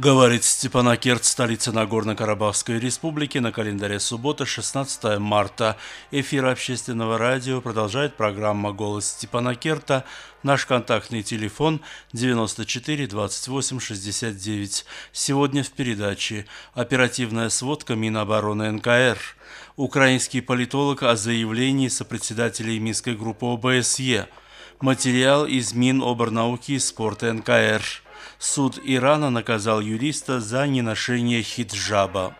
Говорит Степанакерт, столица Нагорно-Карабахской республики, на календаре суббота, 16 марта. Эфир общественного радио продолжает программа «Голос Степанакерта». Наш контактный телефон 94 28 69. Сегодня в передаче оперативная сводка Минобороны НКР. Украинский политолог о заявлении сопредседателей Минской группы ОБСЕ. Материал из Миноборнауки и спорта НКР. Суд Ирана наказал юриста за неношение хиджаба.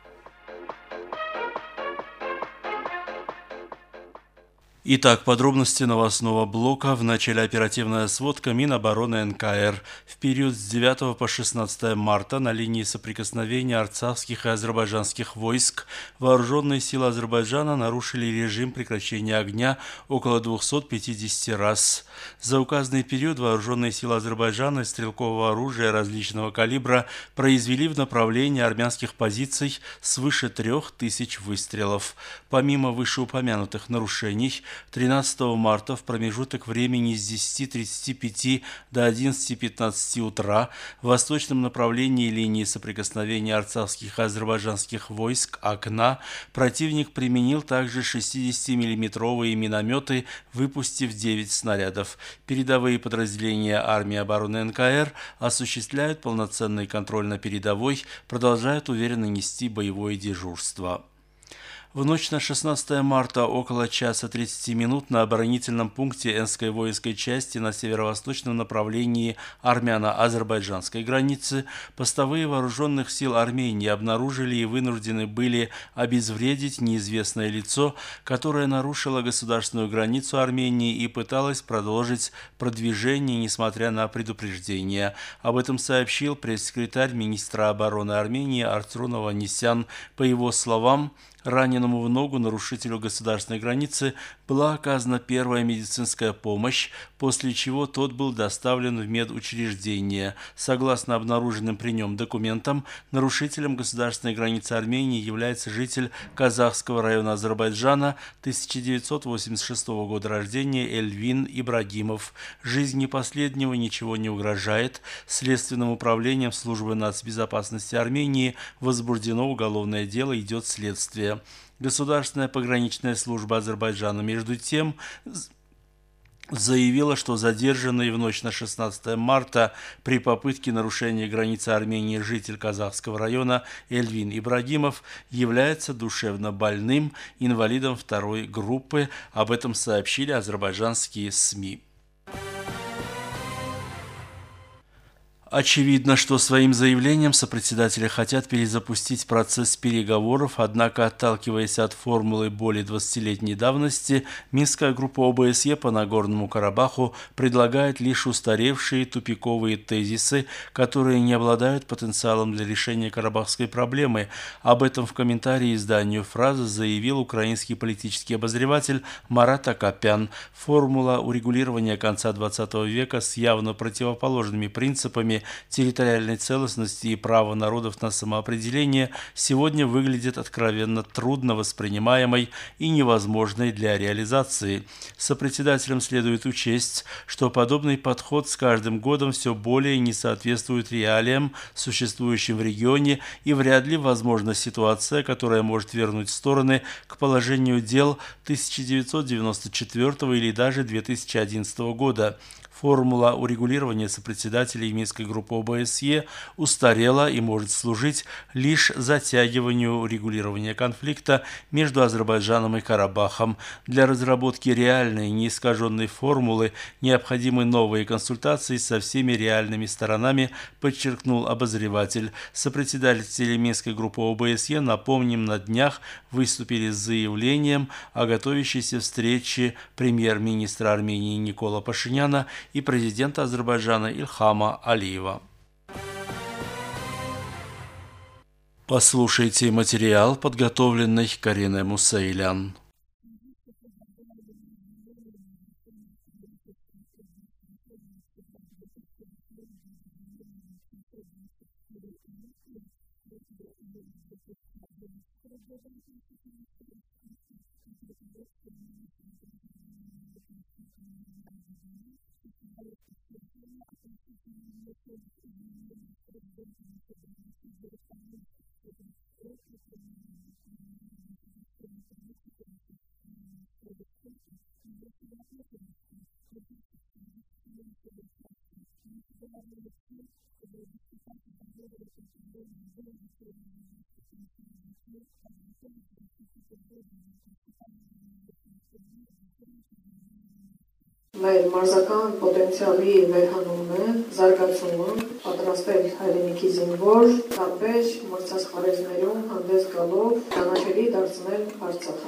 Итак, подробности новостного блока. В начале оперативная сводка Минобороны НКР. В период с 9 по 16 марта на линии соприкосновения арцахских и азербайджанских войск вооруженные силы Азербайджана нарушили режим прекращения огня около 250 раз. За указанный период вооруженные силы Азербайджана из стрелкового оружия различного калибра произвели в направлении армянских позиций свыше 3000 выстрелов. Помимо вышеупомянутых нарушений, 13 марта в промежуток времени с 10:35 до 11:15 утра в восточном направлении линии соприкосновения арцахских и азербайджанских войск АКНА противник применил также 60-миллиметровые минометы, выпустив 9 снарядов. Передовые подразделения армии обороны НКР осуществляют полноценный контроль на передовой, продолжают уверенно нести боевое дежурство. В ночь на 16 марта около часа 30 минут на оборонительном пункте Энской воинской части на северо-восточном направлении армяно-азербайджанской границы постовые вооруженных сил Армении обнаружили и вынуждены были обезвредить неизвестное лицо, которое нарушило государственную границу Армении и пыталось продолжить продвижение, несмотря на предупреждения. Об этом сообщил пресс-секретарь министра обороны Армении Артур Ованесян. По его словам, раненому в ногу нарушителю государственной границы была оказана первая медицинская помощь, после чего тот был доставлен в медучреждение. Согласно обнаруженным при нем документам, нарушителем государственной границы Армении является житель Казахского района Азербайджана 1986 года рождения Эльвин Ибрагимов. Жизни последнего ничего не угрожает. Следственным управлением службы нацбезопасности Армении возбуждено уголовное дело, идет следствие. Государственная пограничная служба Азербайджана, между тем, заявила, что задержанный в ночь на 16 марта при попытке нарушения границы Армении житель Казахского района Эльвин Ибрагимов является душевно больным, инвалидом второй группы. Об этом сообщили азербайджанские СМИ. Очевидно, что своим заявлением сопредседатели хотят перезапустить процесс переговоров, однако, отталкиваясь от формулы более 20-летней давности, Минская группа ОБСЕ по Нагорному Карабаху предлагает лишь устаревшие тупиковые тезисы, которые не обладают потенциалом для решения карабахской проблемы. Об этом в комментарии изданию «Фраза» заявил украинский политический обозреватель Марат Акопян. Формула урегулирования конца XX века с явно противоположными принципами территориальной целостности и права народов на самоопределение сегодня выглядит откровенно трудно воспринимаемой и невозможной для реализации. Сопредседателям следует учесть, что подобный подход с каждым годом все более не соответствует реалиям, существующим в регионе, и вряд ли возможна ситуация, которая может вернуть стороны к положению дел 1994 или даже 2011 года. Формула урегулирования сопредседателей Минской группы ОБСЕ устарела и может служить лишь затягиванию урегулирования конфликта между Азербайджаном и Карабахом. Для разработки реальной, неискаженной формулы необходимы новые консультации со всеми реальными сторонами, подчеркнул обозреватель. Сопредседатели Минской группы ОБСЕ, напомним, на днях выступили с заявлением о готовящейся встрече премьер-министра Армении Никола Пашиняна и президента Азербайджана Ильхама Алиева. Послушайте материал, подготовленный Кариной Мусаилян. Մեր մարզական պոտենցիալի վերհանումն է, զարգացումը, պատրաստել հայրենիքի զինվոր, տարբեր մրցասպառեզներում հանդես գալով ճանաչելի դարձնել Արցախը։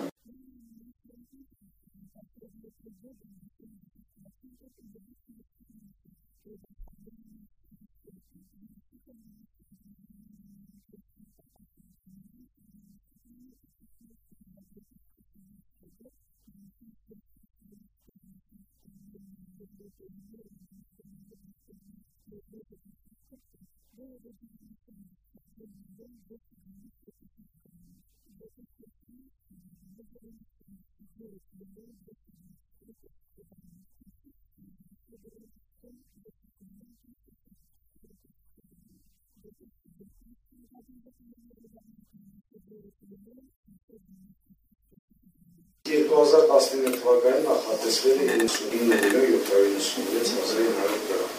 թվականին նախատեսվել է 99.796.900 դրամ։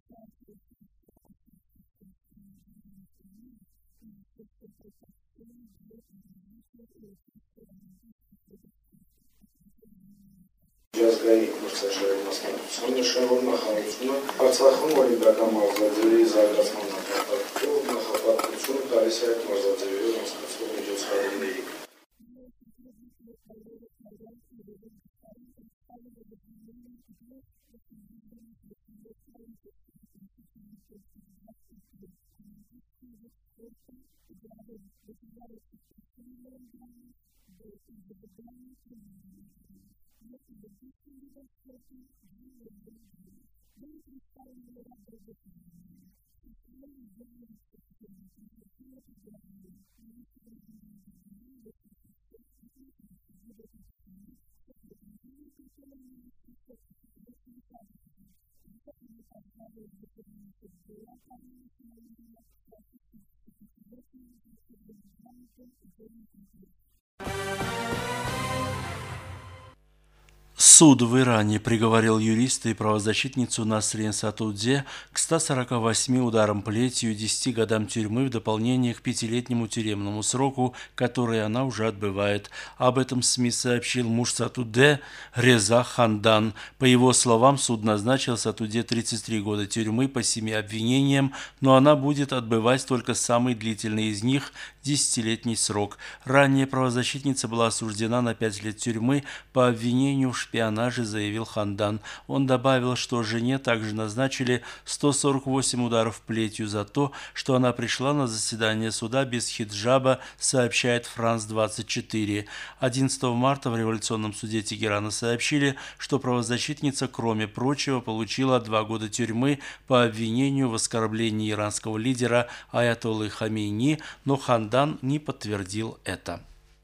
Միջազգային մրցաշարի մասնակցության նշանավոր նախարարությունը Արցախում օլիմպիական մարզաձևերի զարգացման նպատակով նախապատվություն տալիս է այդ մարզաձևերով անցկացվող միջոցառումների։ Суд в Иране приговорил юриста и правозащитницу Насрин Сатудзе к 148 ударам плетью и 10 годам тюрьмы в дополнение к 5-летнему тюремному сроку, который она уже отбывает. Об этом СМИ сообщил муж Сатудзе Реза Хандан. По его словам, суд назначил Сатудзе 33 года тюрьмы по 7 обвинениям, но она будет отбывать только самый длительный из них – 10-летний срок. Ранее правозащитница была осуждена на 5 лет тюрьмы по обвинению в шпионаже, заявил Хандан. Он добавил, что жене также назначили 148 ударов плетью за то, что она пришла на заседание суда без хиджаба, сообщает Франс-24. 11 марта в революционном суде Тегерана сообщили, что правозащитница, кроме прочего, получила 2 года тюрьмы по обвинению в оскорблении иранского лидера Аятоллы Хамейни, но Хандан не подтвердил это.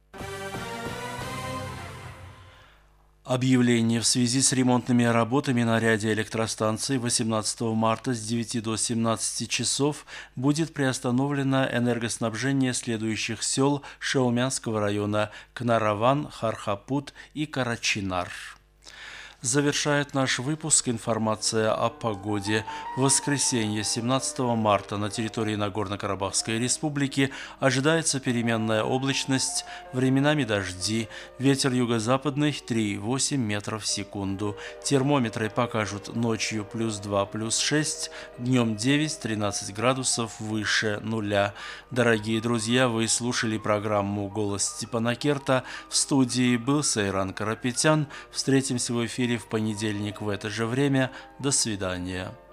Объявление в связи с ремонтными работами на ряде электростанций 18 марта с 9 до 17 часов будет приостановлено энергоснабжение следующих сел Шаумянского района: Кнараван, Хархапут и Карачинар. Завершает наш выпуск информация о погоде. В воскресенье 17 марта на территории Нагорно-Карабахской республики ожидается переменная облачность, временами дожди, ветер юго-западный 3,8 метров в секунду. Термометры покажут ночью +2, +6, днем 9-13 градусов выше нуля. Дорогие друзья, вы слушали программу «Голос Степана Керта». В студии был Сайран Карапетян. Встретимся в эфире в понедельник в это же время. До свидания.